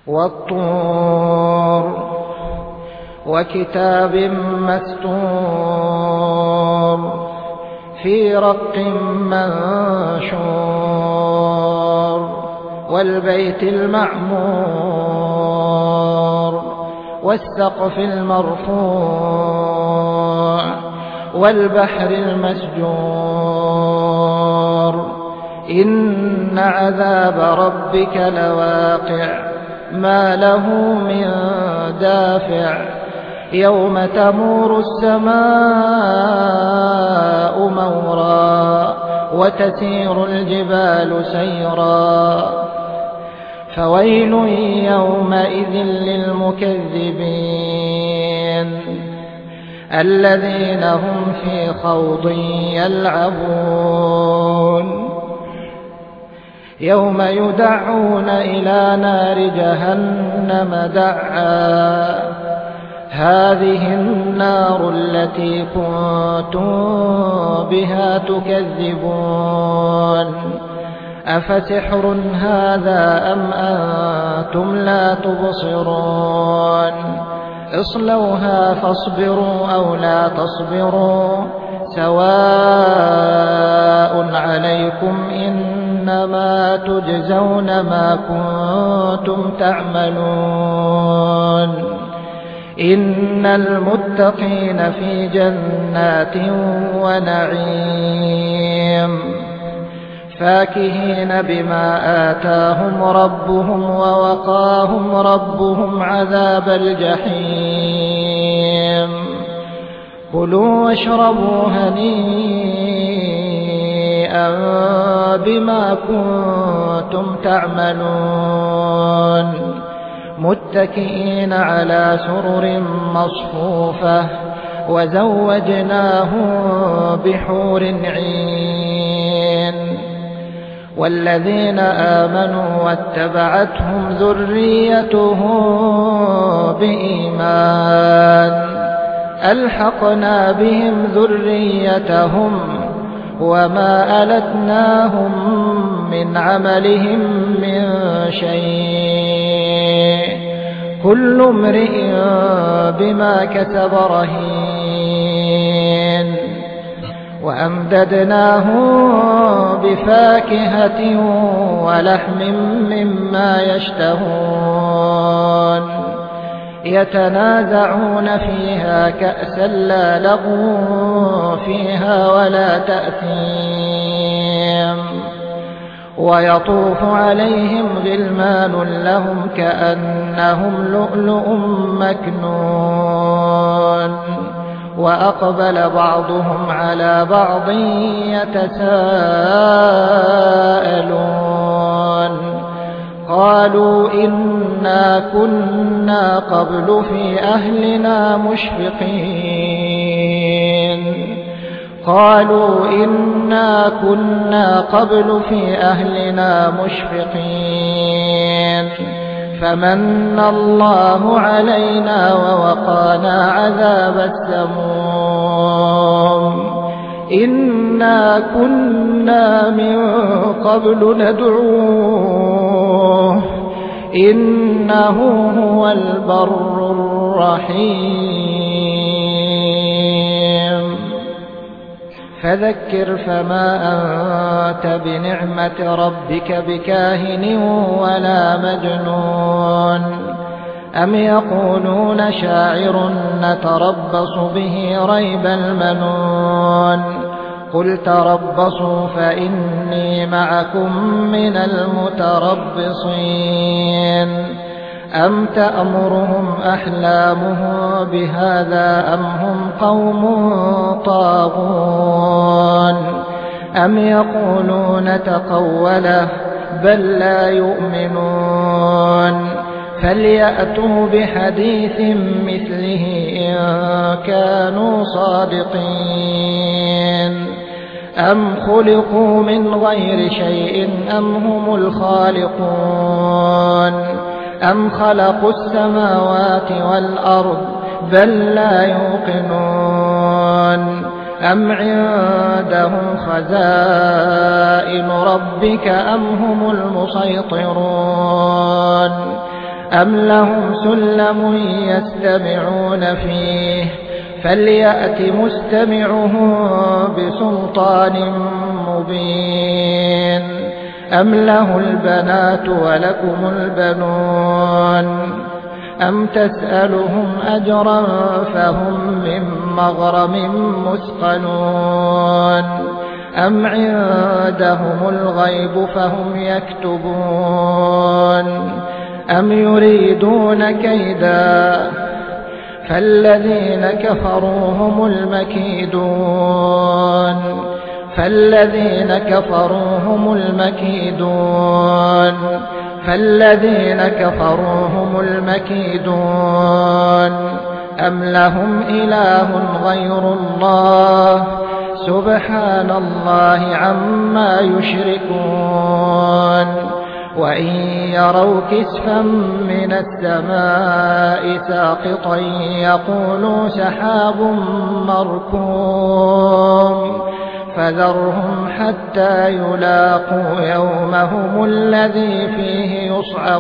والطور وكتاب مستور في رق منشور والبيت المعمور والسقف المرفوع والبحر المسجور إن عذاب ربك لواقع ما له من دافع يوم تمور السماء مورا وتسير الجبال سيرا فويل يومئذ للمكذبين الذين هم في خوض يلعبون يوم يدعون إلى نار جهنم دعا هذه النار التي كنتم بها تكذبون أفسحر هذا أم أنتم لا تبصرون اصلوها فاصبروا أو لا تصبروا سواء عليكم إنما تجزون ما كنتم تعملون إن المتقين في جنات ونعيم فاكهين بما آتاهم ربهم ووقاهم ربهم عذاب الجحيم كلوا واشربوا هنيئا بما كنتم تعملون متكئين على سرر مصفوفة وزوجناهم بحور عين والذين آمنوا واتبعتهم ذريتهم بإيمان ألحقنا بهم ذريتهم وما ألتناهم من عملهم من شيء كل امرئ بما كسب رهين وأمددناهم بفاكهة ولحم مما يشتهون يتنازعون فيها كأسا لا لغو فيها ولا تأثيم ويطوف عليهم غلمان لهم كأنهم لؤلؤ مكنون وأقبل بعضهم على بعض يتساءلون قالوا إنا كنا قبل في أهلنا مشفقين فمن الله علينا ووقانا عذاب السموم إنا كنا من قبل ندعوه إنه هو البر الرحيم فذكر فما أنت بنعمة ربك بكاهن ولا مجنون أم يقولون شاعر نتربص به ريب المنون قل تربصوا فإني معكم من المتربصين أم تأمرهم أحلامهم بهذا أم هم قوم طاغون أم يقولون تقوله بل لا يؤمنون فليأتوا بحديث مثله إن كانوا صادقين أم خلقوا من غير شيء أم هم الخالقون أم خلقوا السماوات والأرض بل لا يوقنون أم عندهم خزائن ربك أم هم المسيطرون أم لهم سلم يستمعون فيه فليأت مستمعهم بسلطان مبين أم له البنات ولكم البنون أم تسألهم أجرا فهم من مغرم مثقلون أم عندهم الغيب فهم يكتبون أم يريدون كيدا فالذين كفروا هم المكيدون أم لهم إله غير الله سبحان الله عما يشركون وإن يروا كسفا من السماء ساقطا يقولوا سحاب مركوم فذرهم حتى يلاقوا يومهم الذي فيه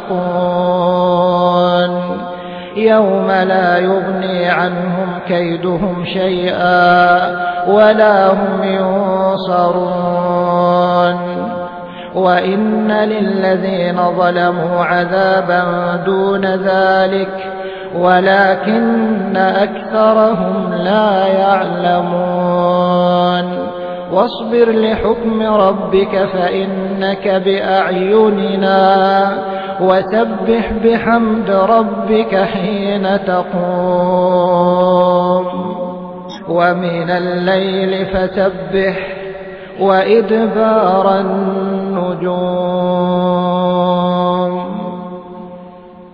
يصعقون يوم لا يغني عنهم كيدهم شيئا ولا هم ينصرون وإن للذين ظلموا عذابا دون ذلك ولكن أكثرهم لا يعلمون واصبر لحكم ربك فإنك بأعيننا وسبح بحمد ربك حين تقوم ومن الليل فسبح وإدبار النجوم